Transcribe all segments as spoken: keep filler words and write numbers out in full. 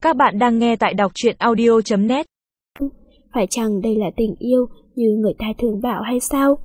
Các bạn đang nghe tại đọc truyện audio chấm net. Phải chăng đây là tình yêu như người ta thường bảo hay sao?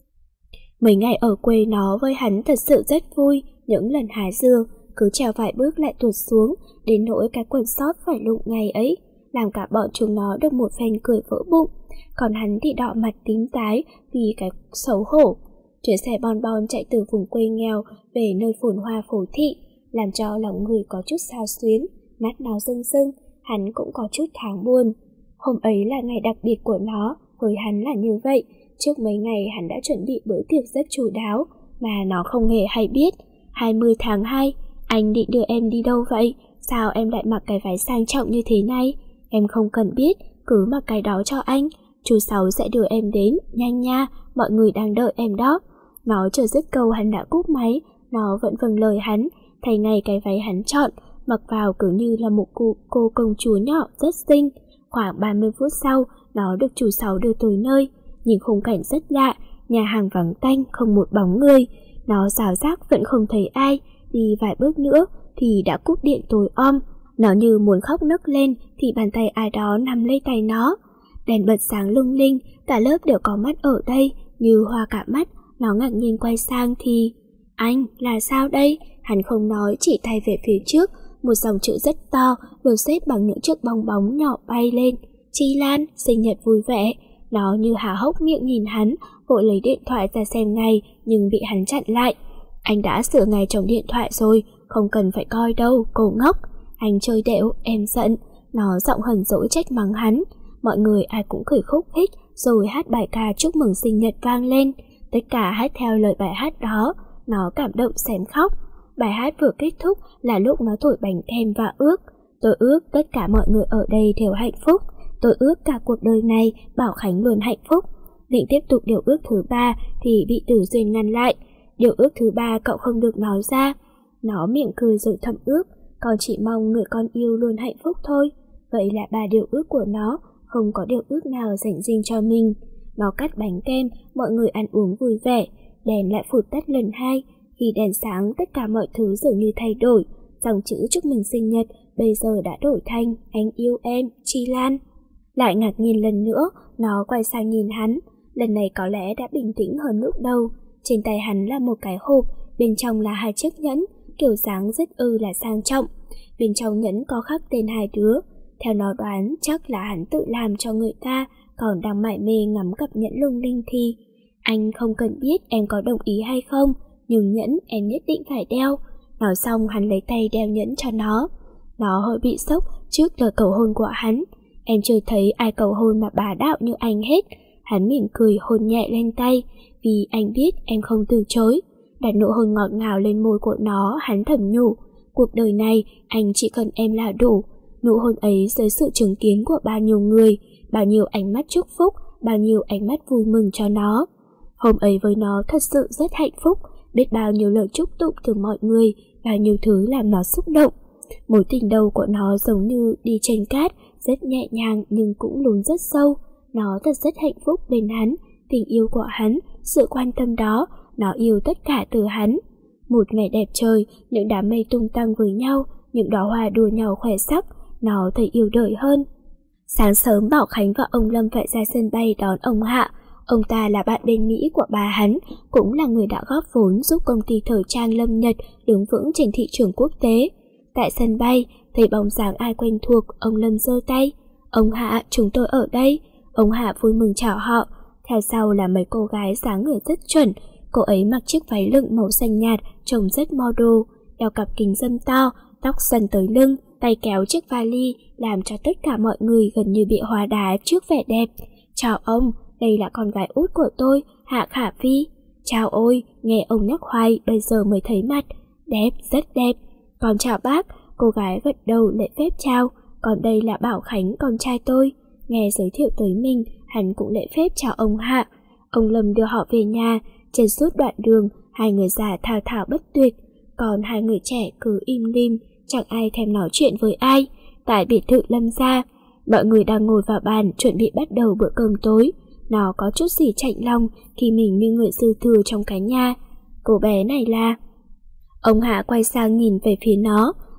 Mấy ngày ở quê nó với hắn thật sự rất vui. Những lần hái dưa cứ trèo vài bước lại tuột xuống, đến nỗi cái quần sót phải lụng ngày ấy làm cả bọn chúng nó được một phen cười vỡ bụng. Còn hắn thì đỏ mặt tím tái vì cái xấu hổ. Chuyến xe bon bon chạy từ vùng quê nghèo về nơi phồn hoa phố thị, làm cho lòng người có chút xao xuyến, mắt nó rưng rưng. Hắn cũng có chút tháng buồn. Hôm ấy là ngày đặc biệt của nó, với hắn là như vậy. Trước mấy ngày hắn đã chuẩn bị bữa tiệc rất chu đáo, mà nó không hề hay biết. Hai mươi tháng hai, anh định đưa em đi đâu vậy? Sao em lại mặc cái váy sang trọng như thế này? Em không cần biết, cứ mặc cái đó cho anh. Chú Sáu sẽ đưa em đến, nhanh nha, mọi người đang đợi em đó. Nó chưa dứt câu hắn đã cúp máy. Nó vẫn vâng lời hắn, thay ngay cái váy hắn chọn, mặc vào cứ như là một cô, cô công chúa nhỏ rất xinh. Khoảng ba mươi phút sau, nó được chú Sáu đưa tới nơi. Nhìn khung cảnh rất lạ, nhà hàng vắng tanh, không một bóng người. Nó rào rác vẫn không thấy ai. Đi vài bước nữa thì đã cúp điện tối om. Nó như muốn khóc nấc lên thì bàn tay ai đó nắm lấy tay nó. Đèn bật sáng lung linh, cả lớp đều có mắt ở đây, như hoa cả mắt. Nó ngạc nhiên quay sang thì... Anh, là sao đây? Hắn không nói, chỉ tay về phía trước. Một dòng chữ rất to, được xếp bằng những chiếc bong bóng nhỏ bay lên. Chi Lan, sinh nhật vui vẻ. Nó như há hốc miệng nhìn hắn, vội lấy điện thoại ra xem ngay, nhưng bị hắn chặn lại. Anh đã sửa ngay trong điện thoại rồi, không cần phải coi đâu, cô ngốc. Anh chơi đẻo, em giận. Nó giọng hờn dỗi trách mắng hắn. Mọi người ai cũng cười khúc khích, rồi hát bài ca chúc mừng sinh nhật vang lên. Tất cả hát theo lời bài hát đó. Nó cảm động xém khóc. Bài hát vừa kết thúc là lúc nó thổi bánh kem và ước. Tôi ước tất cả mọi người ở đây đều hạnh phúc. Tôi ước cả cuộc đời này Bảo Khánh luôn hạnh phúc. Định tiếp tục điều ước thứ ba thì bị Tử Duyên ngăn lại. Điều ước thứ ba cậu không được nói ra. Nó miệng cười rồi thầm ước, con chỉ mong người con yêu luôn hạnh phúc thôi. Vậy là ba điều ước của nó, không có điều ước nào dành riêng cho mình. Nó cắt bánh kem, mọi người ăn uống vui vẻ. Đèn lại phụt tắt lần hai. Khi đèn sáng, tất cả mọi thứ dường như thay đổi. Dòng chữ chúc mừng sinh nhật bây giờ đã đổi thành anh yêu em, Chi Lan. Lại ngạc nhiên lần nữa, nó quay sang nhìn hắn. Lần này có lẽ đã bình tĩnh hơn lúc đầu. Trên tay hắn là một cái hộp, bên trong là hai chiếc nhẫn, kiểu dáng rất ư là sang trọng. Bên trong nhẫn có khắc tên hai đứa. Theo nó đoán chắc là hắn tự làm cho người ta, còn đang mải mê ngắm cặp nhẫn lung linh thì... Anh không cần biết em có đồng ý hay không, nhưng nhẫn em nhất định phải đeo. Nói xong hắn lấy tay đeo nhẫn cho nó. Nó hơi bị sốc trước lời cầu hôn của hắn. Em chưa thấy ai cầu hôn mà bá đạo như anh hết. Hắn mỉm cười hôn nhẹ lên tay, vì anh biết em không từ chối. Đặt nụ hôn ngọt ngào lên môi của nó, hắn thầm nhủ, cuộc đời này anh chỉ cần em là đủ. Nụ hôn ấy dưới sự chứng kiến của bao nhiêu người, bao nhiêu ánh mắt chúc phúc, bao nhiêu ánh mắt vui mừng cho nó. Hôm ấy với nó thật sự rất hạnh phúc, biết bao nhiêu lời chúc tụng từ mọi người, bao nhiêu thứ làm nó xúc động. Mối tình đầu của nó giống như đi trên cát, rất nhẹ nhàng nhưng cũng lún rất sâu. Nó thật rất hạnh phúc bên hắn, tình yêu của hắn, sự quan tâm đó, nó yêu tất cả từ hắn. Một ngày đẹp trời, những đám mây tung tăng với nhau, những đóa hoa đua nhau khoe sắc, nó thấy yêu đời hơn. Sáng sớm Bảo Khánh và ông Lâm phải ra sân bay đón ông Hạ. Ông ta là bạn bên Mỹ của bà hắn, cũng là người đã góp vốn giúp công ty thời trang Lâm Nhật đứng vững trên thị trường quốc tế. Tại sân bay, thấy bóng dáng ai quen thuộc, ông Lâm giơ tay. Ông Hạ, chúng tôi ở đây. Ông Hạ vui mừng chào họ. Theo sau là mấy cô gái dáng người rất chuẩn. Cô ấy mặc chiếc váy lựng màu xanh nhạt, trông rất model, đeo cặp kính râm to, tóc xoăn tới lưng, tay kéo chiếc vali, làm cho tất cả mọi người gần như bị hóa đá trước vẻ đẹp. Chào ông, đây là con gái út của tôi, Hạ Khả Phi. Chào ôi, nghe ông nhắc hoài, bây giờ mới thấy mặt. Đẹp, rất đẹp. Con chào bác, cô gái gật đầu lễ phép chào. Còn đây là Bảo Khánh, con trai tôi. Nghe giới thiệu tới mình, hắn cũng lễ phép chào ông Hạ. Ông Lâm đưa họ về nhà. Trên suốt đoạn đường, hai người già thao thao bất tuyệt, còn hai người trẻ cứ im lìm, chẳng ai thèm nói chuyện với ai. Tại biệt thự Lâm gia, mọi người đang ngồi vào bàn chuẩn bị bắt đầu bữa cơm tối. Nó có chút gì chạnh lòng khi mình như người dư thừa trong cái nhà. Cô bé này là... Ông Hạ quay sang nhìn về phía nó,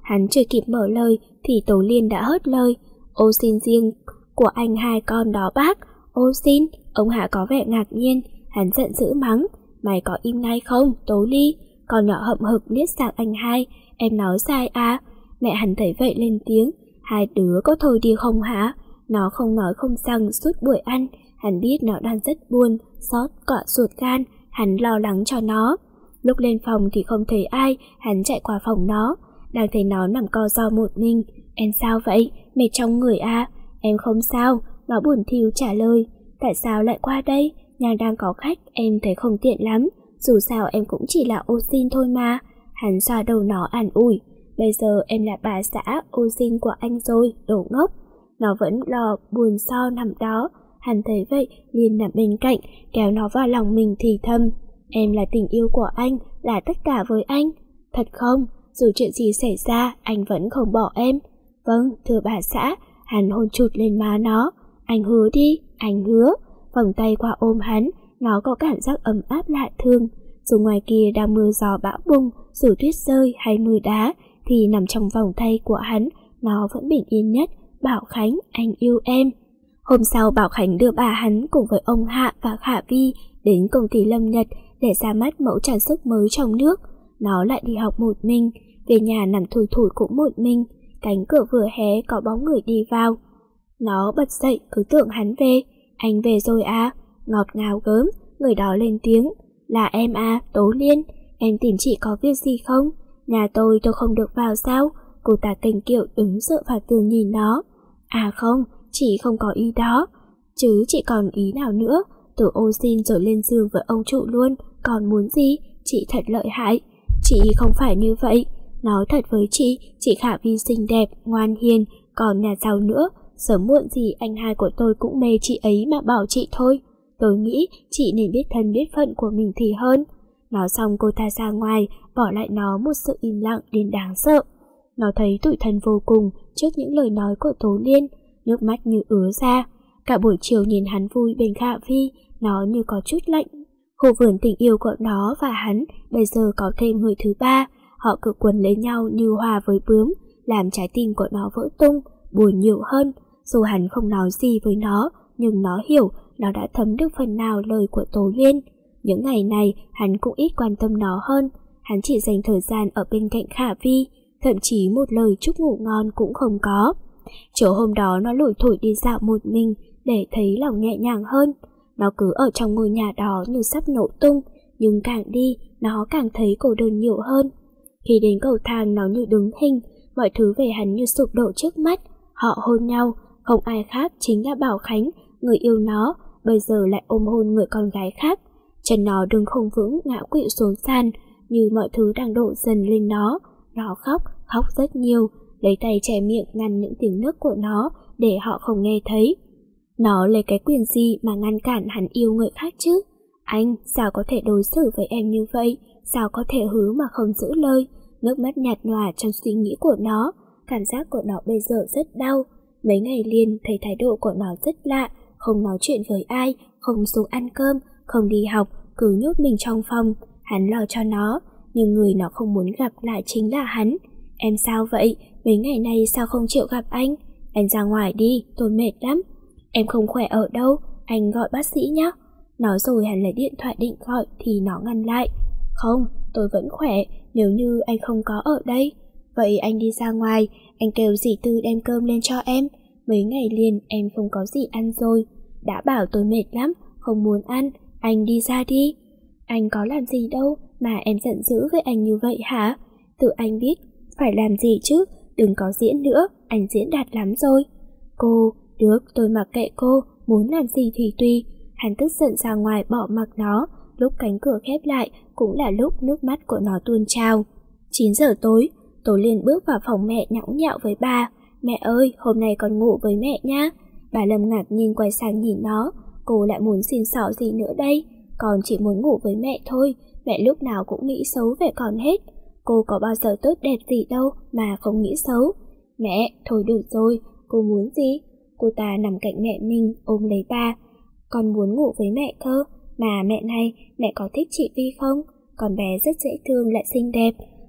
Hắn chưa kịp mở lời thì Tố Liên đã hớt lời. Ô xin riêng của anh hai con đó bác. Ô xin. Ông Hạ có vẻ ngạc nhiên. Hắn giận dữ mắng. Mày có im ngay không, Tố Ly? Con nhỏ hậm hực liếc sang anh hai. Em nói sai à? Mẹ hắn thấy vậy lên tiếng. Hai đứa có thôi đi không hả? Nó không nói không rằng suốt buổi ăn. Hắn biết nó đang rất buồn, xót cọ ruột gan. Hắn lo lắng cho nó. Lúc lên phòng thì không thấy ai. Hắn chạy qua phòng nó. Đang thấy nó nằm co ro một mình. Em sao vậy? Mệt trong người à? Em không sao. Nó buồn thiu trả lời. Tại sao lại qua đây? Nhà đang có khách, em thấy không tiện lắm. Dù sao em cũng chỉ là ô xin thôi mà. Hắn xoa đầu nó an ủi. Bây giờ em là bà xã ô xin của anh rồi, đồ ngốc. Nó vẫn lo buồn so nằm đó. Hắn thấy vậy liền nằm bên cạnh, kéo nó vào lòng mình thì thầm. Em là tình yêu của anh, là tất cả với anh. Thật không? Dù chuyện gì xảy ra, anh vẫn không bỏ em. Vâng, thưa bà xã. Hắn hôn chụt lên má nó. Anh hứa đi, anh hứa. Vòng tay qua ôm hắn, nó có cảm giác ấm áp lạ thường. Dù ngoài kia đang mưa gió bão bùng, dù tuyết rơi hay mưa đá, thì nằm trong vòng tay của hắn, nó vẫn bình yên nhất. Bảo Khánh, anh yêu em. Hôm sau Bảo Khánh đưa bà hắn cùng với ông Hạ và Khả Vi đến công ty Lâm Nhật để ra mắt mẫu trang sức mới trong nước. Nó lại đi học một mình, về nhà nằm thui thủi cũng một mình. Cánh cửa vừa hé có bóng người đi vào. Nó bật dậy cứ tưởng hắn về. Anh về rồi à? Ngọt ngào gớm, người đó lên tiếng. Là em à, Tố Liên. Em tìm chị có việc gì không? Nhà tôi tôi không được vào sao? Cô ta kênh kiệu đứng dựa vào tường nhìn nó. À không, chị không có ý đó. Chứ chị còn ý nào nữa? Từ ô xin rồi lên giường với ông trụ luôn. Còn muốn gì? Chị thật lợi hại. Chị không phải như vậy. Nói thật với chị, chị Khả Vi xinh đẹp, ngoan hiền, còn nhà giàu nữa. Sớm muộn gì anh hai của tôi cũng mê chị ấy mà bảo chị thôi. Tôi nghĩ chị nên biết thân biết phận của mình thì hơn. Nói xong cô ta ra ngoài, bỏ lại nó một sự im lặng đến đáng sợ. Nó thấy tủi thân vô cùng trước những lời nói của Tố Liên, nước mắt như ứa ra. Cả buổi chiều nhìn hắn vui bên Khả Vi, nó như có chút lạnh. Khu vườn tình yêu của nó và hắn bây giờ có thêm người thứ ba. Họ cứ quấn lấy nhau như hoa với bướm, làm trái tim của nó vỡ tung, buồn nhiều hơn. Dù hắn không nói gì với nó, nhưng nó hiểu nó đã thấm được phần nào lời của Tố Liên. Những ngày này hắn cũng ít quan tâm nó hơn. Hắn chỉ dành thời gian ở bên cạnh Khả Vi, thậm chí một lời chúc ngủ ngon cũng không có. Chiều hôm đó nó lủi thủi đi dạo một mình để thấy lòng nhẹ nhàng hơn. Nó cứ ở trong ngôi nhà đó như sắp nổ tung, nhưng càng đi nó càng thấy cô đơn nhiều hơn. Khi đến cầu thang nó như đứng hình, mọi thứ về hắn như sụp đổ trước mắt. Họ hôn nhau, không ai khác chính là Bảo Khánh, người yêu nó, bây giờ lại ôm hôn người con gái khác. Chân nó đứng không vững ngã quỵ xuống sàn, như mọi thứ đang đổ dần lên nó. Nó khóc, khóc rất nhiều, lấy tay che miệng ngăn những tiếng nấc của nó để họ không nghe thấy. Nó lấy cái quyền gì mà ngăn cản hắn yêu người khác chứ? Anh, sao có thể đối xử với em như vậy? Sao có thể hứa mà không giữ lời? Nước mắt nhạt nhòa trong suy nghĩ của nó. Cảm giác của nó bây giờ rất đau. Mấy ngày liền thấy thái độ của nó rất lạ. Không nói chuyện với ai, không xuống ăn cơm, không đi học, cứ nhốt mình trong phòng. Hắn lo cho nó, nhưng người nó không muốn gặp lại chính là hắn. Em sao vậy? Mấy ngày nay sao không chịu gặp anh? Anh ra ngoài đi, tôi mệt lắm. Em không khỏe ở đâu, anh gọi bác sĩ nhé. Nói rồi hắn lấy điện thoại định gọi thì nó ngăn lại. Không, tôi vẫn khỏe, nếu như anh không có ở đây. Vậy anh đi ra ngoài, anh kêu dì Tư đem cơm lên cho em. Mấy ngày liền em không có gì ăn rồi. Đã bảo tôi mệt lắm, không muốn ăn, anh đi ra đi. Anh có làm gì đâu mà em giận dữ với anh như vậy hả? Tự anh biết phải làm gì chứ, đừng có diễn nữa, anh diễn đạt lắm rồi. Cô, được, tôi mặc kệ cô, muốn làm gì thì tùy. Hắn tức giận ra ngoài bỏ mặc nó. Lúc cánh cửa khép lại cũng là lúc nước mắt của nó tuôn trào. chín giờ tối, Tố Liên bước vào phòng mẹ nhõng nhẽo với bà. Mẹ ơi, hôm nay con ngủ với mẹ nhá. Bà Lâm ngạc nhiên quay sang nhìn nó. Cô lại muốn xin xỏ gì nữa đây? Con chỉ muốn ngủ với mẹ thôi. Mẹ lúc nào cũng nghĩ xấu về con hết. Cô có bao giờ tốt đẹp gì đâu mà không nghĩ xấu. Mẹ, thôi được rồi, cô muốn gì? Cô ta nằm cạnh mẹ mình ôm lấy bà. Con muốn ngủ với mẹ cơ. Mà mẹ này, mẹ có thích chị Vi không? Con bé rất dễ thương lại xinh đẹp.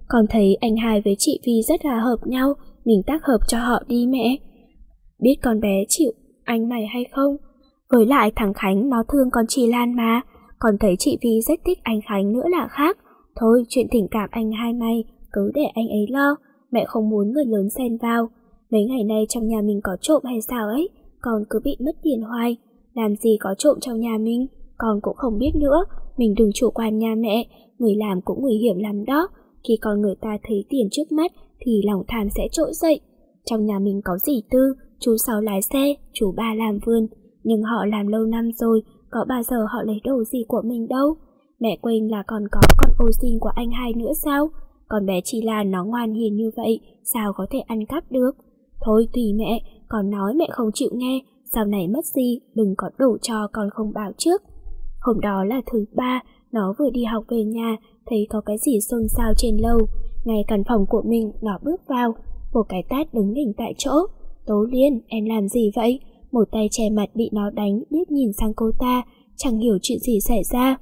Còn thấy anh hai với chị Vi rất là hợp nhau, mình tác hợp cho họ đi mẹ. Biết con bé chịu anh mày hay không? Với lại thằng Khánh nó thương con chị Lan mà, còn thấy chị Vi rất thích anh Khánh nữa là khác. Thôi chuyện tình cảm anh hai mày cứ để anh ấy lo, mẹ không muốn người lớn xen vào. Mấy ngày nay trong nhà mình có trộm hay sao ấy, con cứ bị mất tiền hoài. Làm gì có trộm trong nhà mình, con cũng không biết nữa. Mình đừng chủ quan nha mẹ, người làm cũng nguy hiểm lắm đó. Khi con người ta thấy tiền trước mắt thì lòng tham sẽ trỗi dậy. Trong nhà mình có dì Tư, chú Sáu lái xe, chú Ba làm vườn, nhưng họ làm lâu năm rồi, có bao giờ họ lấy đồ gì của mình đâu. Mẹ quên là còn có con ô xin của anh hai nữa sao? Còn bé Chi Lan nó ngoan hiền như vậy, sao có thể ăn cắp được? Thôi tùy mẹ, con nói mẹ không chịu nghe, sau này mất gì đừng có đổ cho con không báo trước. Hôm đó là thứ ba, nó vừa đi học về nhà, thấy có cái gì xôn xao trên lầu. Ngay căn phòng của mình, nó bước vào, một cái tát đứng hình tại chỗ. Tố Liên, em làm gì vậy? Một tay che mặt bị nó đánh, liếc nhìn sang cô ta, chẳng hiểu chuyện gì xảy ra.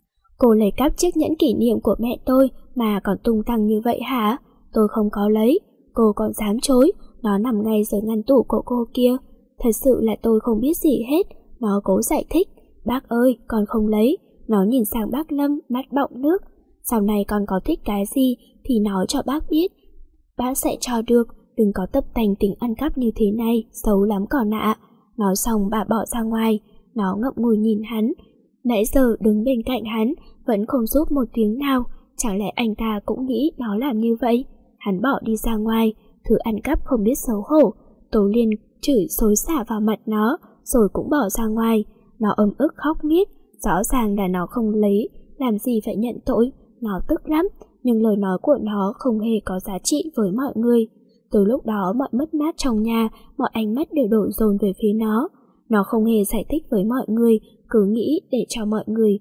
Cô lấy cắp chiếc nhẫn kỷ niệm của mẹ tôi mà còn tung tăng như vậy hả? Tôi không có lấy. Cô còn dám chối, nó nằm ngay dưới ngăn tủ của cô kia. Thật sự là tôi không biết gì hết. Nó cố giải thích. Bác ơi, con không lấy. Nó nhìn sang bác Lâm, mắt bọng nước. Sau này con có thích cái gì thì nói cho bác biết. Bác sẽ cho được, đừng có tập tành tính ăn cắp như thế này, xấu lắm còn ạ. Nói xong bà bỏ ra ngoài. Nó ngậm ngùi nhìn hắn. Nãy giờ đứng bên cạnh hắn vẫn không giúp một tiếng nào. Chẳng lẽ anh ta cũng nghĩ nó làm như vậy? Hắn bỏ đi ra ngoài. Thứ ăn cắp không biết xấu hổ. Tố Liên chửi xối xả vào mặt nó, rồi cũng bỏ ra ngoài. Nó ấm ức khóc miết. Rõ ràng là nó không lấy, làm gì phải nhận tội. Nó tức lắm, nhưng lời nói của nó không hề có giá trị với mọi người. Từ lúc đó mọi mất mát trong nhà, mọi ánh mắt đều đổ dồn về phía nó. Nó không hề giải thích với mọi người, cứ nghĩ để cho mọi người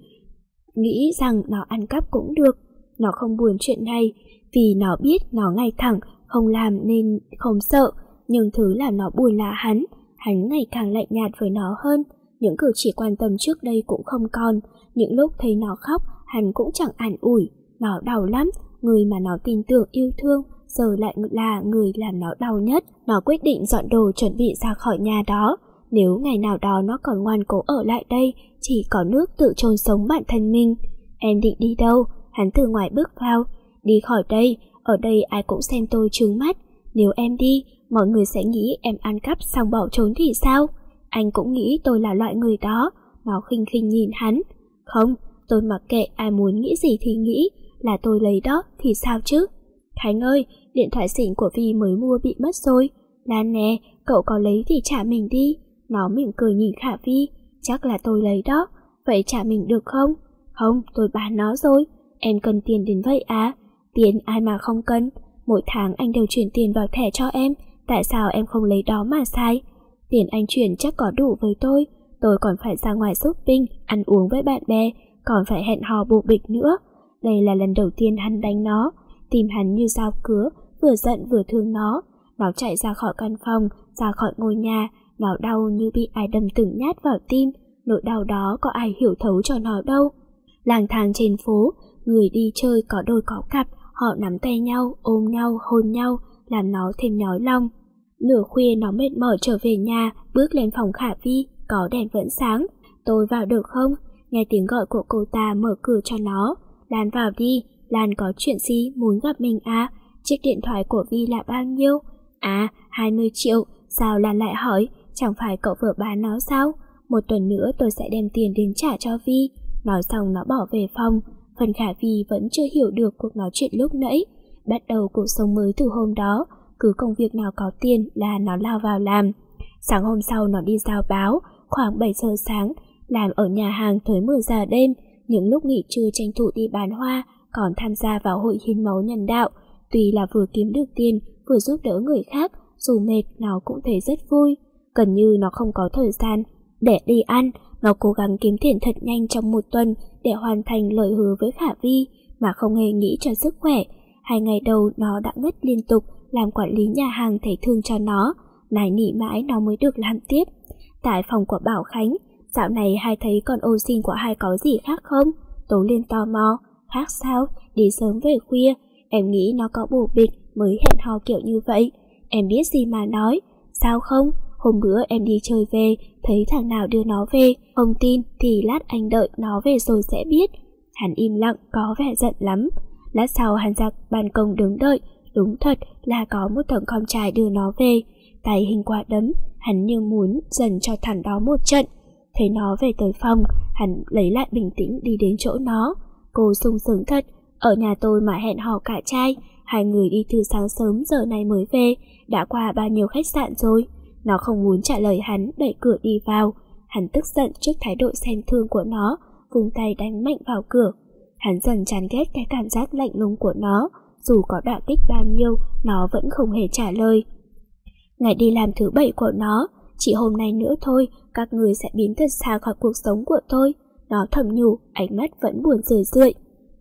nghĩ rằng nó ăn cắp cũng được. Nó không buồn chuyện này, vì nó biết nó ngay thẳng, không làm nên không sợ. Nhưng thứ làm nó buồn là hắn. Hắn ngày càng lạnh nhạt với nó hơn. Những cử chỉ quan tâm trước đây cũng không còn. Những lúc thấy nó khóc, hắn cũng chẳng an ủi. Nó đau lắm, người mà nó tin tưởng yêu thương giờ lại là người làm nó đau nhất. Nó quyết định dọn đồ chuẩn bị ra khỏi nhà đó. Nếu ngày nào đó nó còn ngoan cố ở lại đây, chỉ có nước tự chôn sống bản thân mình. Em định đi đâu? Hắn từ ngoài bước vào. Đi khỏi đây, ở đây ai cũng xem tôi trướng mắt. Nếu em đi, mọi người sẽ nghĩ em ăn cắp xong bỏ trốn thì sao? Anh cũng nghĩ tôi là loại người đó. Nó khinh khinh nhìn hắn. Không, tôi mặc kệ ai muốn nghĩ gì thì nghĩ, là tôi lấy đó thì sao chứ? Khánh ơi, điện thoại xịn của Vi mới mua bị mất rồi. Lan nè, cậu có lấy thì trả mình đi. Nó mỉm cười nhìn Khả Vi. Chắc là tôi lấy đó. Vậy trả mình được không? Không, tôi bán nó rồi. Em cần tiền đến vậy à? Tiền ai mà không cần. Mỗi tháng anh đều chuyển tiền vào thẻ cho em. Tại sao em không lấy đó mà sai? Tiền anh chuyển chắc có đủ với tôi. Tôi còn phải ra ngoài shopping, ăn uống với bạn bè, còn phải hẹn hò bục bịch nữa. Đây là lần đầu tiên hắn đánh nó. Tim hắn như dao cứa, vừa giận vừa thương nó. Nó chạy ra khỏi căn phòng, ra khỏi ngôi nhà. Nó đau như bị ai đâm từng nhát vào tim. Nỗi đau đó có ai hiểu thấu cho nó đâu. Lang thang trên phố, người đi chơi có đôi có cặp, họ nắm tay nhau, ôm nhau, hôn nhau, làm nó thêm nhói lòng. Nửa khuya nó mệt mỏi trở về nhà, bước lên phòng Khả Vi, có đèn vẫn sáng. Tôi vào được không? Nghe tiếng gọi của cô ta, mở cửa cho nó. Lan vào đi, Lan có chuyện gì muốn gặp mình à? Chiếc điện thoại của Vi là bao nhiêu? À, hai mươi triệu. Sao Lan lại hỏi? Chẳng phải cậu vừa bán nó sao? Một tuần nữa tôi sẽ đem tiền đến trả cho Vi. Nói xong nó bỏ về phòng. Phần Khả Vi vẫn chưa hiểu được cuộc nói chuyện lúc nãy. Bắt đầu cuộc sống mới từ hôm đó. Cứ công việc nào có tiền là nó lao vào làm. Sáng hôm sau nó đi giao báo. Khoảng bảy giờ sáng, làm ở nhà hàng tới mười giờ đêm. Những lúc nghỉ trưa tranh thủ đi bán hoa, còn tham gia vào hội hiến máu nhân đạo. Tuy là vừa kiếm được tiền, vừa giúp đỡ người khác, dù mệt nó cũng thấy rất vui. Gần như nó không có thời gian để đi ăn. Nó cố gắng kiếm tiền thật nhanh trong một tuần để hoàn thành lời hứa với Khả Vi, mà không hề nghĩ cho sức khỏe. Hai ngày đầu nó đã ngất liên tục, làm quản lý nhà hàng thấy thương cho nó, nài nỉ mãi nó mới được làm tiếp. Tại phòng của Bảo Khánh, dạo này hai thấy con ô xin của hai có gì khác không? Tố Liên tò mò. Khác sao? Đi sớm về khuya. Em nghĩ nó có bồ bịch mới hẹn hò kiểu như vậy. Em biết gì mà nói. Sao không? Hôm bữa em đi chơi về, thấy thằng nào đưa nó về. Không tin thì lát anh đợi nó về rồi sẽ biết. Hắn im lặng, có vẻ giận lắm. Lát sau hắn ra ban công đứng đợi. Đúng thật là có một thằng con trai đưa nó về. Tay hình quả đấm, hắn như muốn dần cho thằng đó một trận. Thấy nó về tới phòng, hắn lấy lại bình tĩnh đi đến chỗ nó. Cô sung sướng thật, ở nhà tôi mà hẹn hò cả trai. Hai người đi từ sáng sớm giờ này mới về, đã qua bao nhiêu khách sạn rồi. Nó không muốn trả lời hắn, đẩy cửa đi vào. Hắn tức giận trước thái độ xem thương của nó, vung tay đánh mạnh vào cửa. Hắn dần chán ghét cái cảm giác lạnh lùng của nó. Dù có đả kích bao nhiêu, nó vẫn không hề trả lời. Ngày đi làm thứ bảy của nó, chỉ hôm nay nữa thôi, các người sẽ biến thật xa khỏi cuộc sống của tôi. Nó thầm nhủ, ánh mắt vẫn buồn rười rượi.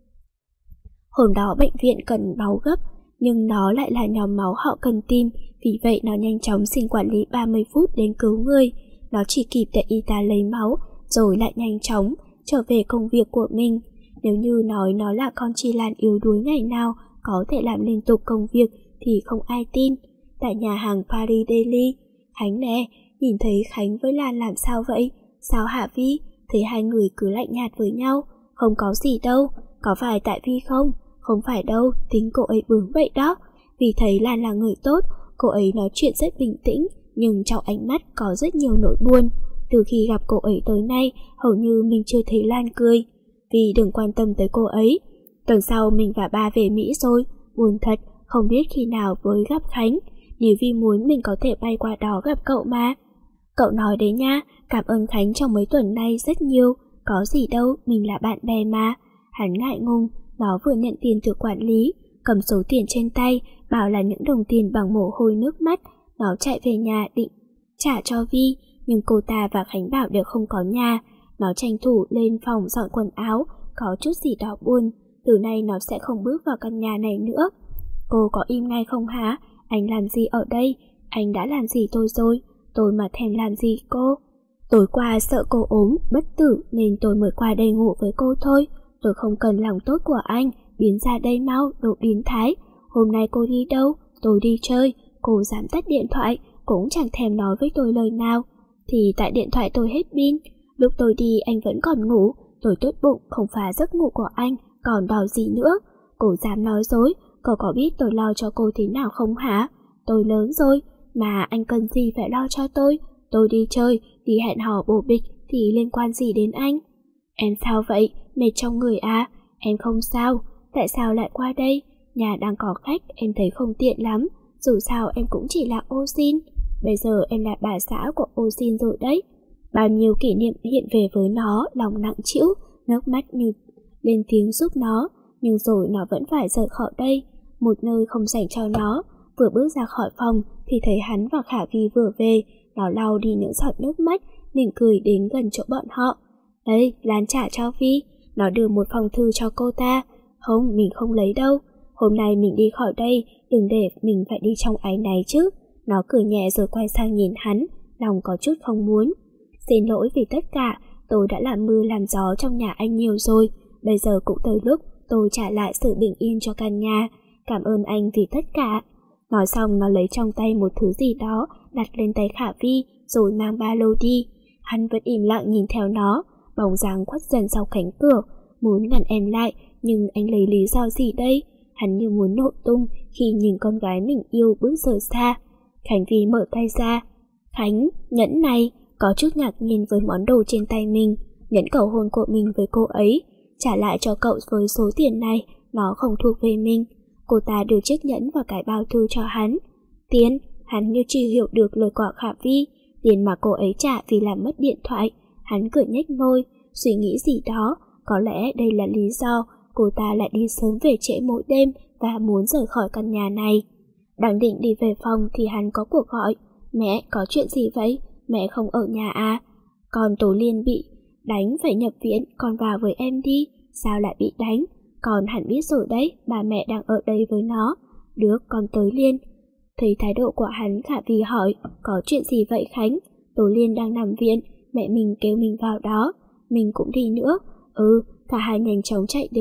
Hôm đó bệnh viện cần máu gấp, nhưng nó lại là nhóm máu họ cần tìm, vì vậy nó nhanh chóng xin quản lý ba mươi phút đến cứu người. Nó chỉ kịp để y tá lấy máu, rồi lại nhanh chóng trở về công việc của mình. Nếu như nói nó là con Chi Lan yếu đuối ngày nào có thể làm liên tục công việc thì không ai tin. Tại nhà hàng Paris Daily, Khánh nè, nhìn thấy Khánh với Lan làm sao vậy? Sao hả Vi? Thấy hai người cứ lạnh nhạt với nhau. Không có gì đâu. Có phải tại Vi không? Không phải đâu, tính cô ấy bướng vậy đó. Vì thấy Lan là người tốt, cô ấy nói chuyện rất bình tĩnh, nhưng trong ánh mắt có rất nhiều nỗi buồn. Từ khi gặp cô ấy tới nay, hầu như mình chưa thấy Lan cười. Vì đừng quan tâm tới cô ấy. Tuần sau mình và ba về Mỹ rồi. Buồn thật, không biết khi nào với gặp Khánh. Nếu Vi muốn mình có thể bay qua đó gặp cậu mà. Cậu nói đấy nha, cảm ơn Khánh trong mấy tuần nay rất nhiều. Có gì đâu, mình là bạn bè mà. Hắn ngại ngùng, nó vừa nhận tiền từ quản lý, cầm số tiền trên tay, bảo là những đồng tiền bằng mồ hôi nước mắt. Nó chạy về nhà định trả cho Vi, nhưng cô ta và Khánh Bảo đều không có nhà. Nó tranh thủ lên phòng dọn quần áo, có chút gì đó buồn. Từ nay nó sẽ không bước vào căn nhà này nữa. Cô có im ngay không hả? Anh làm gì ở đây? Anh đã làm gì tôi rồi? Tôi mà thèm làm gì cô? Tối qua sợ cô ốm, bất tử nên tôi mới qua đây ngủ với cô thôi. Tôi không cần lòng tốt của anh. Biến ra đây mau, đồ biến thái. Hôm nay cô đi đâu? Tôi đi chơi. Cô dám tắt điện thoại, cũng chẳng thèm nói với tôi lời nào. Thì tại điện thoại tôi hết pin. Lúc tôi đi anh vẫn còn ngủ. Tôi tốt bụng không phá giấc ngủ của anh, còn đòi gì nữa? Cô dám nói dối. Cô có biết tôi lo cho cô thế nào không hả? Tôi lớn rồi, mà anh cần gì phải lo cho tôi? Tôi đi chơi, đi hẹn hò bồ bịch thì liên quan gì đến anh? Em sao vậy? Mệt trong người à? Em không sao. Tại sao lại qua đây? Nhà đang có khách, em thấy không tiện lắm. Dù sao em cũng chỉ là ô xin. Bây giờ em là bà xã của ô xin rồi đấy. Bao nhiêu kỷ niệm hiện về với nó, lòng nặng trĩu, nước mắt như lên tiếng giúp nó. Nhưng rồi nó vẫn phải rời khỏi đây, một nơi không dành cho nó. Vừa bước ra khỏi phòng thì thấy hắn và Khả Vi vừa về. Nó lau đi những giọt nước mắt, mỉm cười đến gần chỗ bọn họ. Đây, Lan trả cho Vi. Nó đưa một phong thư cho cô ta. Không, mình không lấy đâu. Hôm nay mình đi khỏi đây, đừng để mình phải đi trong áy náy chứ. Nó cười nhẹ rồi quay sang nhìn hắn, lòng có chút không muốn. Xin lỗi vì tất cả, tôi đã làm mưa làm gió trong nhà anh nhiều rồi. Bây giờ cũng tới lúc tôi trả lại sự bình yên cho căn nhà. Cảm ơn anh vì tất cả. Nói xong nó lấy trong tay một thứ gì đó, đặt lên tay Khả Vi, rồi mang ba lô đi. Hắn vẫn im lặng nhìn theo nó, bóng dáng khuất dần sau cánh cửa, muốn ngăn em lại, nhưng anh lấy lý do gì đây? Hắn như muốn nổ tung khi nhìn con gái mình yêu bước rời xa. Khánh Vi mở tay ra. Khánh, nhẫn này. Có chút ngạc nhiên với món đồ trên tay mình, nhẫn cầu hôn của mình với cô ấy. Trả lại cho cậu với số tiền này, nó không thuộc về mình. Cô ta đưa chiếc nhẫn và cái bao thư cho hắn. Tiền, hắn như chưa hiểu được lời của Khả Vi. Tiền mà cô ấy trả vì làm mất điện thoại. Hắn cười nhếch môi, suy nghĩ gì đó. Có lẽ đây là lý do cô ta lại đi sớm về trễ mỗi đêm và muốn rời khỏi căn nhà này. Đang định đi về phòng thì hắn có cuộc gọi. Mẹ, có chuyện gì vậy? Mẹ không ở nhà à? Con Tố Liên bị đánh phải nhập viện, con vào với em đi. Sao lại bị đánh? Con hẳn biết rồi đấy, bà mẹ đang ở đây với nó. Được, con tới Liên. Thấy thái độ của hắn, Khả Vi hỏi, có chuyện gì vậy Khánh? Tố Liên đang nằm viện, mẹ mình kêu mình vào đó. Mình cũng đi nữa. Ừ, cả hai nhanh chóng chạy đến.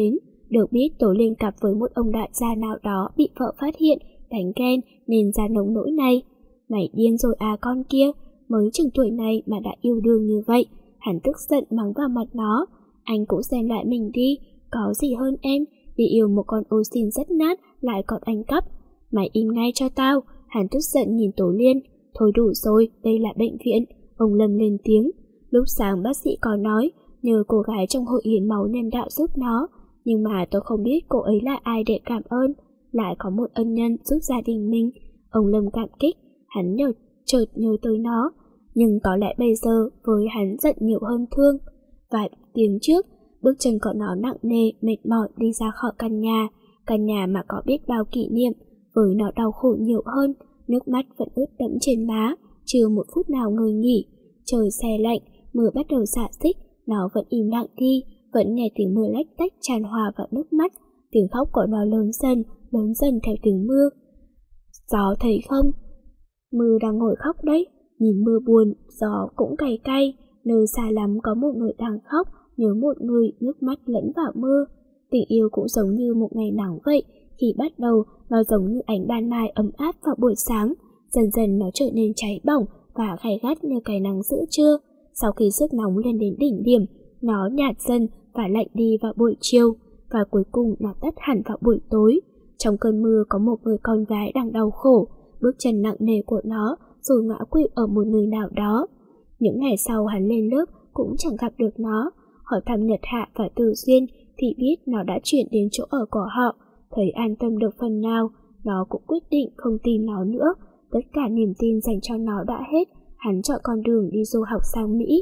được biết Tố lên cặp với một ông đại gia nào đó bị vợ phát hiện, đánh ghen nên ra nông nỗi này. Mày điên rồi à con kia, mới chừng tuổi này mà đã yêu đương như vậy. Hắn tức giận mắng vào mặt nó. Anh cũng xem lại mình đi, có gì hơn em, vì yêu một con ô xin rất nát lại còn anh cắp. Mày im ngay cho tao. Hắn tức giận nhìn Tố Liên. Thôi đủ rồi, đây là bệnh viện. Ông Lâm lên tiếng. Lúc sáng bác sĩ có nói nhờ cô gái trong hội hiến máu nhân đạo giúp nó, nhưng mà tôi không biết cô ấy là ai để cảm ơn. Lại có một ân nhân giúp gia đình mình. Ông Lâm cảm kích. Hắn nhờ, chợt nhớ tới nó, nhưng có lẽ bây giờ với hắn giận nhiều hơn thương. Vài tiếng trước, bước chân của nó nặng nề, mệt mỏi đi ra khỏi căn nhà. Căn nhà mà có biết bao kỷ niệm, với nó đau khổ nhiều hơn. Nước mắt vẫn ướt đẫm trên má, chưa một phút nào ngơi nghỉ. Trời se lạnh, mưa bắt đầu xả xích, nó vẫn im lặng đi, vẫn nghe tiếng mưa lách tách tràn hòa vào nước mắt. Tiếng khóc của nó lớn dần, lớn dần theo tiếng mưa. Gió thấy không? Mưa đang ngồi khóc đấy, nhìn mưa buồn, gió cũng cay cay. Nơi xa lắm có một người đang khóc, nhớ một người, nước mắt lẫn vào mưa. Tình yêu cũng giống như một ngày nắng vậy, khi bắt đầu nó giống như ánh ban mai ấm áp vào buổi sáng, dần dần nó trở nên cháy bỏng và gay gắt như cái nắng giữa trưa. Sau khi sức nóng lên đến đỉnh điểm, nó nhạt dần và lạnh đi vào buổi chiều, và cuối cùng nó tắt hẳn vào buổi tối. Trong cơn mưa có một người con gái đang đau khổ, bước chân nặng nề của nó rồi ngã quỵ ở một nơi nào đó. Những ngày sau hắn lên lớp cũng chẳng gặp được nó. Hỏi thăm Nhật Hạ và Từ Duyên thì biết nó đã chuyển đến chỗ ở của họ. Thấy an tâm được phần nào, nó cũng quyết định không tìm nó nữa. Tất cả niềm tin dành cho nó đã hết, hắn chọn con đường đi du học sang Mỹ.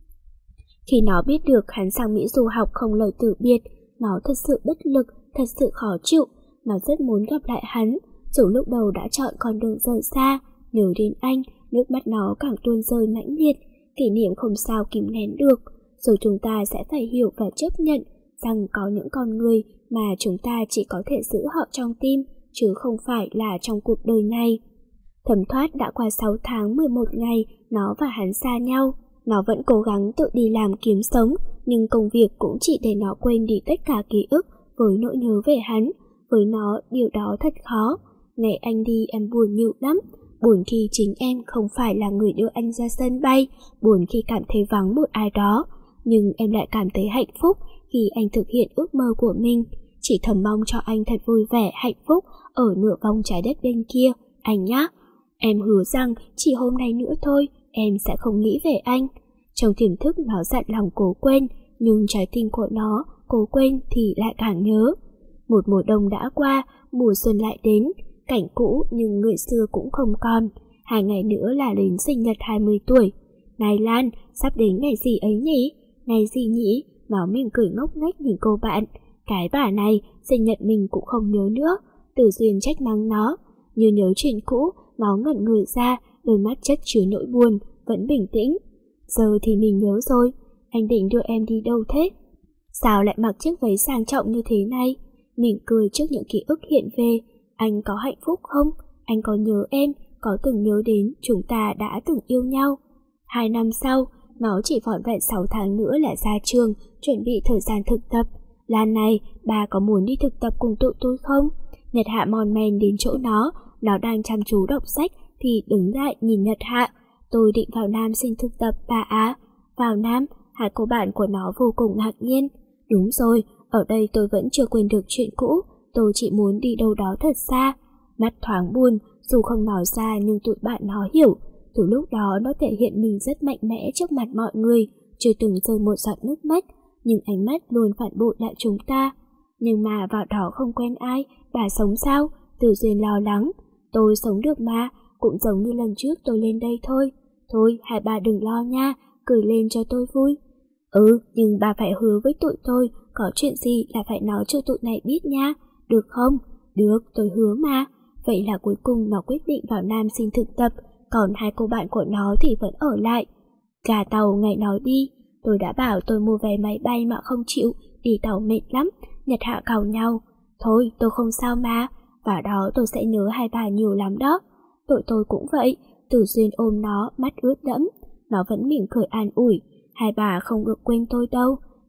Khi nó biết được hắn sang Mỹ du học không lời từ biệt, nó thật sự bất lực, thật sự khó chịu. Nó rất muốn gặp lại hắn, dù lúc đầu đã chọn con đường rời xa. Nhớ đến anh, nước mắt nó càng tuôn rơi mãnh liệt, kỷ niệm không sao kìm nén được. Rồi chúng ta sẽ phải hiểu và chấp nhận rằng có những con người mà chúng ta chỉ có thể giữ họ trong tim, chứ không phải là trong cuộc đời này. Thấm thoát đã qua sáu tháng mười một ngày, nó và hắn xa nhau. Nó vẫn cố gắng tự đi làm kiếm sống, nhưng công việc cũng chỉ để nó quên đi tất cả ký ức với nỗi nhớ về hắn. Với nó, điều đó thật khó. Ngày anh đi em buồn nhiều lắm. Buồn khi chính em không phải là người đưa anh ra sân bay, buồn khi cảm thấy vắng một ai đó. Nhưng em lại cảm thấy hạnh phúc khi anh thực hiện ước mơ của mình. Chỉ thầm mong cho anh thật vui vẻ, hạnh phúc ở nửa vòng trái đất bên kia, anh nhá. Em hứa rằng chỉ hôm nay nữa thôi, em sẽ không nghĩ về anh. Trong tiềm thức nó dặn lòng cố quên, nhưng trái tim của nó cố quên thì lại càng nhớ. Một mùa đông đã qua, mùa xuân lại đến. Cảnh cũ nhưng người xưa cũng không còn. Hai ngày nữa là đến sinh nhật hai mươi tuổi. Này Lan, sắp đến ngày gì ấy nhỉ? Ngày gì nhỉ? Nó mỉm cười ngốc nghếch nhìn cô bạn. Cái bà này, sinh nhật mình cũng không nhớ nữa. Từ Duyên trách mắng nó. Như nhớ chuyện cũ, nó ngẩn người ra, đôi mắt chất chứa nỗi buồn, vẫn bình tĩnh. Giờ thì mình nhớ rồi, anh định đưa em đi đâu thế? Sao lại mặc chiếc váy sang trọng như thế này? Mỉm cười trước những ký ức hiện về. Anh có hạnh phúc không? Anh có nhớ em, có từng nhớ đến chúng ta đã từng yêu nhau? Hai năm sau, nó chỉ vỏn vẹn sáu tháng nữa là ra trường, chuẩn bị thời gian thực tập. Lan này, bà có muốn đi thực tập cùng tụi tôi không? Nhật Hạ mòn men đến chỗ nó, nó đang chăm chú đọc sách thì đứng lại nhìn Nhật Hạ. Tôi định vào Nam xin thực tập bà á. Vào Nam? Hai cô bạn của nó vô cùng ngạc nhiên. Đúng rồi, ở đây tôi vẫn chưa quên được chuyện cũ, tôi chỉ muốn đi đâu đó thật xa. Mắt thoáng buồn, dù không nói ra nhưng tụi bạn nó hiểu. Từ lúc đó nó thể hiện mình rất mạnh mẽ trước mặt mọi người, chưa từng rơi một giọt nước mắt, nhưng ánh mắt luôn phản bội lại chúng ta. Nhưng mà vào đó không quen ai, bà sống sao? Từ Duyên lo lắng. Tôi sống được mà, cũng giống như lần trước tôi lên đây thôi. Thôi, hai bà đừng lo nha, cười lên cho tôi vui. Ừ, nhưng bà phải hứa với tụi tôi, có chuyện gì là phải nói cho tụi này biết nha, được không? Được, tôi hứa mà. Vậy là cuối cùng nó quyết định vào Nam xin thực tập, còn hai cô bạn của nó thì vẫn ở lại. Gà tàu ngày nói đi, tôi đã bảo tôi mua vé máy bay mà không chịu, đi tàu mệt lắm, Nhật Hạ càu nhau. Thôi, tôi không sao mà, và đó tôi sẽ nhớ hai bà nhiều lắm đó. Tụi tôi cũng vậy. Từ Duyên ôm nó, mắt ướt đẫm. Nó vẫn mỉm cười an ủi. Hai bà không được quên tôi đâu.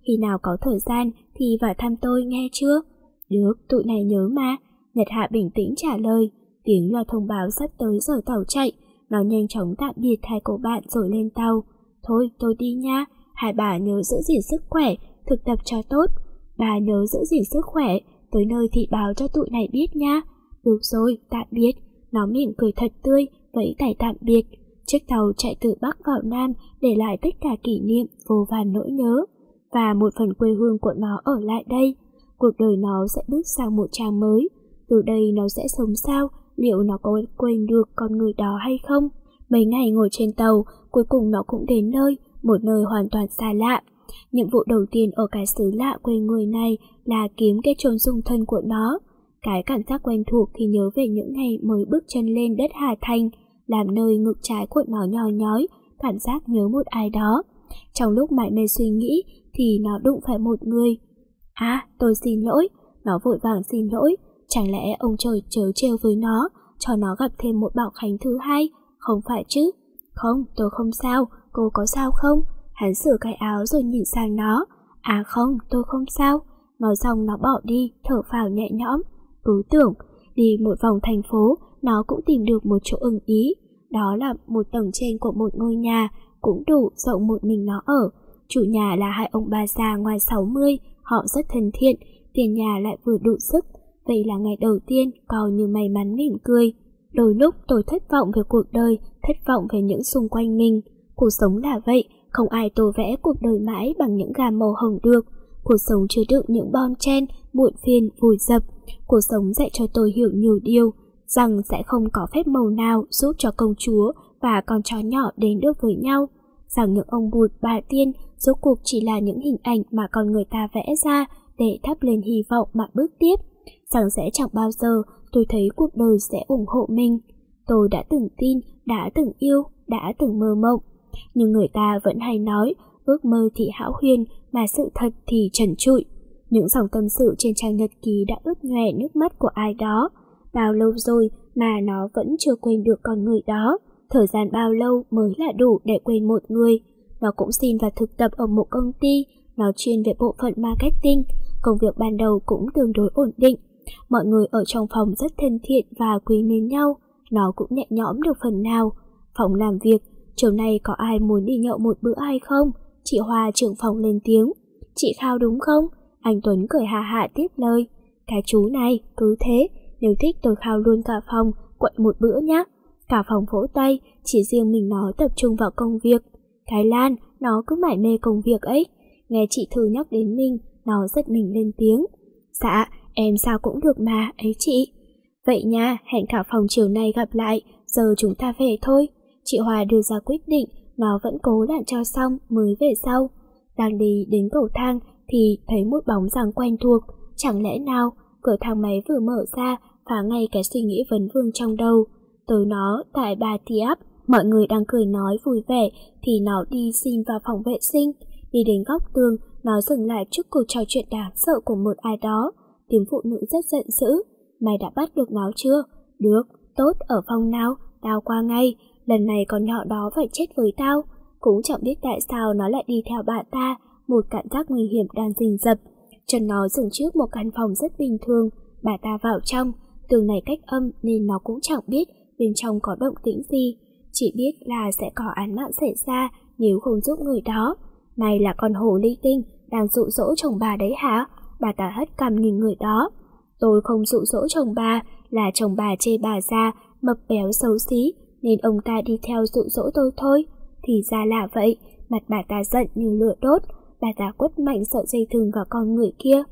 khi nào có thời gian thì vào thăm tôi nghe chưa? Được, tụi này nhớ mà. Nhật Hạ bình tĩnh trả lời. Tiếng loa thông báo sắp tới giờ tàu chạy. Nó nhanh chóng tạm biệt hai cô bạn rồi lên tàu. Thôi tôi đi nha, hai bà nhớ giữ gìn sức khỏe, thực tập cho tốt. Bà nhớ giữ gìn sức khỏe, tới nơi thì báo cho tụi này biết nha. Được rồi, tạm biệt. Nó mỉm cười thật tươi, vẫy tay tạm biệt. Chiếc tàu chạy từ Bắc vào Nam để lại tất cả kỷ niệm vô vàn nỗi nhớ. Và một phần quê hương của nó ở lại đây. Cuộc đời nó sẽ bước sang một trang mới. Từ đây nó sẽ sống sao? Liệu nó có quên được con người đó hay không? Mấy ngày ngồi trên tàu, cuối cùng nó cũng đến nơi, một nơi hoàn toàn xa lạ. Nhiệm vụ đầu tiên ở cái xứ lạ quê người này là kiếm cái chốn dung thân của nó. Cái cảm giác quen thuộc khi nhớ về những ngày mới bước chân lên đất Hà Thành, làm nơi ngực trái của nó nhói nhói, cảm giác nhớ một ai đó. Trong lúc mải mê suy nghĩ thì nó đụng phải một người. À, tôi xin lỗi. Nó vội vàng xin lỗi. Chẳng lẽ ông trời trớ trêu với nó, cho nó gặp thêm một Bảo Khánh thứ hai? Không phải chứ? Không, tôi không sao. Cô có sao không? Hắn sửa cái áo rồi nhìn sang nó. À không, tôi không sao. Nói xong nó bỏ đi, thở phào nhẹ nhõm. Cứ tưởng, đi một vòng thành phố, nó cũng tìm được một chỗ ưng ý. Đó là một tầng trên của một ngôi nhà, cũng đủ rộng một mình nó ở. Chủ nhà là hai ông bà già ngoài sáu mươi, họ rất thân thiện, tiền nhà lại vừa đủ sức. Vậy là ngày đầu tiên coi như may mắn mỉm cười. Đôi lúc tôi thất vọng về cuộc đời, thất vọng về những xung quanh mình. Cuộc sống là vậy, không ai tô vẽ cuộc đời mãi bằng những gam màu hồng được. Cuộc sống chứa đựng những bon chen, muộn phiền, vùi dập. Cuộc sống dạy cho tôi hiểu nhiều điều, rằng sẽ không có phép màu nào giúp cho công chúa và con chó nhỏ đến được với nhau. Rằng những ông bụt, bà tiên rốt cuộc chỉ là những hình ảnh mà con người ta vẽ ra để thắp lên hy vọng mà bước tiếp. Rằng sẽ chẳng bao giờ tôi thấy cuộc đời sẽ ủng hộ mình. Tôi đã từng tin, đã từng yêu, đã từng mơ mộng. Nhưng người ta vẫn hay nói, ước mơ thì hão huyền, mà sự thật thì trần trụi. Những dòng tâm sự trên trang nhật ký đã ướt nhòe nước mắt của ai đó. Bao lâu rồi mà nó vẫn chưa quên được con người đó. Thời gian bao lâu mới là đủ để quên một người. Nó cũng xin vào thực tập ở một công ty, nó chuyên về bộ phận marketing. Công việc ban đầu cũng tương đối ổn định. Mọi người ở trong phòng rất thân thiện và quý mến nhau. Nó cũng nhẹ nhõm được phần nào. Phòng làm việc, chiều nay có ai muốn đi nhậu một bữa hay không? Chị Hoa trưởng phòng lên tiếng. Chị Khao đúng không? Anh Tuấn cười hà hạ tiếp lời. Cái chú này, cứ thế, nếu thích tôi khao luôn cả phòng, quậy một bữa nhé. Cả phòng vỗ tay, chỉ riêng mình nó tập trung vào công việc. Cái Lan, nó cứ mải mê công việc ấy. Nghe chị Thư nhắc đến mình, nó giật mình lên tiếng. Dạ, em sao cũng được mà, ấy chị. Vậy nha, hẹn cả phòng chiều nay gặp lại, giờ chúng ta về thôi. Chị Hòa đưa ra quyết định, nó vẫn cố làm cho xong mới về sau. Đang đi đến cầu thang thì thấy một bóng dáng quen thuộc. Chẳng lẽ nào, cửa thang máy vừa mở ra, phá ngay cái suy nghĩ vấn vương trong đầu. Tới nó tại bà Tiap, mọi người đang cười nói vui vẻ thì nó đi xin vào phòng vệ sinh. Đi đến góc tường, nó dừng lại trước cuộc trò chuyện đáng sợ của một ai đó. Tiếng phụ nữ rất giận dữ. Mày đã bắt được nó chưa? Được, tốt, ở phòng nào? Tao qua ngay. Lần này con nhỏ đó phải chết với tao. Cũng chẳng biết tại sao nó lại đi theo bà ta. Một cảm giác nguy hiểm đang rình rập. Chân nó dừng trước một căn phòng rất bình thường. Bà ta vào trong. Tường này cách âm nên nó cũng chẳng biết bên trong có động tĩnh gì. Chỉ biết là sẽ có án mạng xảy ra nếu không giúp người đó. Mày là con hổ ly tinh đang dụ dỗ chồng bà đấy hả? Bà ta hất cằm nhìn người đó. Tôi không dụ dỗ chồng bà, là chồng bà chê bà ra mập béo xấu xí nên ông ta đi theo dụ dỗ tôi thôi. Thì ra là vậy. Mặt bà ta giận như lửa đốt. Bà ta quất mạnh sợi dây thừng vào con người kia.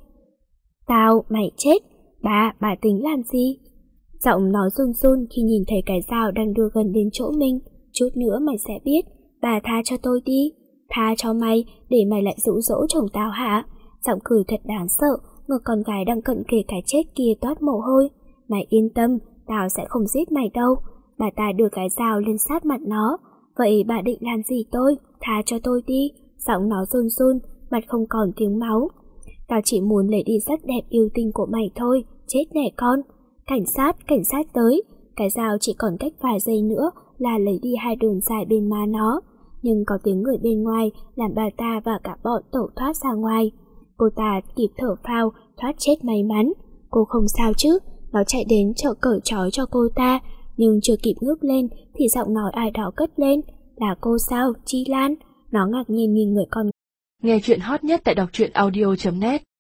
Tao, mày chết. Bà, bà tính làm gì? Giọng nó run run khi nhìn thấy cái dao đang đưa gần đến chỗ mình. Chút nữa mày sẽ biết. Bà tha cho tôi đi. Tha cho mày để mày lại dụ dỗ chồng tao hả? Giọng cười thật đáng sợ. Người con gái đang cận kề cái chết kia toát mồ hôi. Mày yên tâm, tao sẽ không giết mày đâu. Bà ta đưa cái dao lên sát mặt nó. Vậy bà định làm gì tôi? Tha cho tôi đi. Giọng nó run run, mặt không còn tiếng máu. Tao chỉ muốn lấy đi rất đẹp yêu tinh của mày thôi. Chết nè con. Cảnh sát, cảnh sát tới. Cái dao chỉ còn cách vài giây nữa là lấy đi hai đường dài bên má nó. nhưng có tiếng người bên ngoài làm bà ta và cả bọn tẩu thoát ra ngoài. Cô ta kịp thở phào, thoát chết may mắn. Cô không sao chứ, nó chạy đến chợ cởi trói cho cô ta, nhưng chưa kịp ngước lên thì giọng nói ai đó cất lên. Là cô sao, Chi Lan? Nó ngạc nhiên nhìn người con. Nghe chuyện hot nhất tại đọc truyện audio chấm net.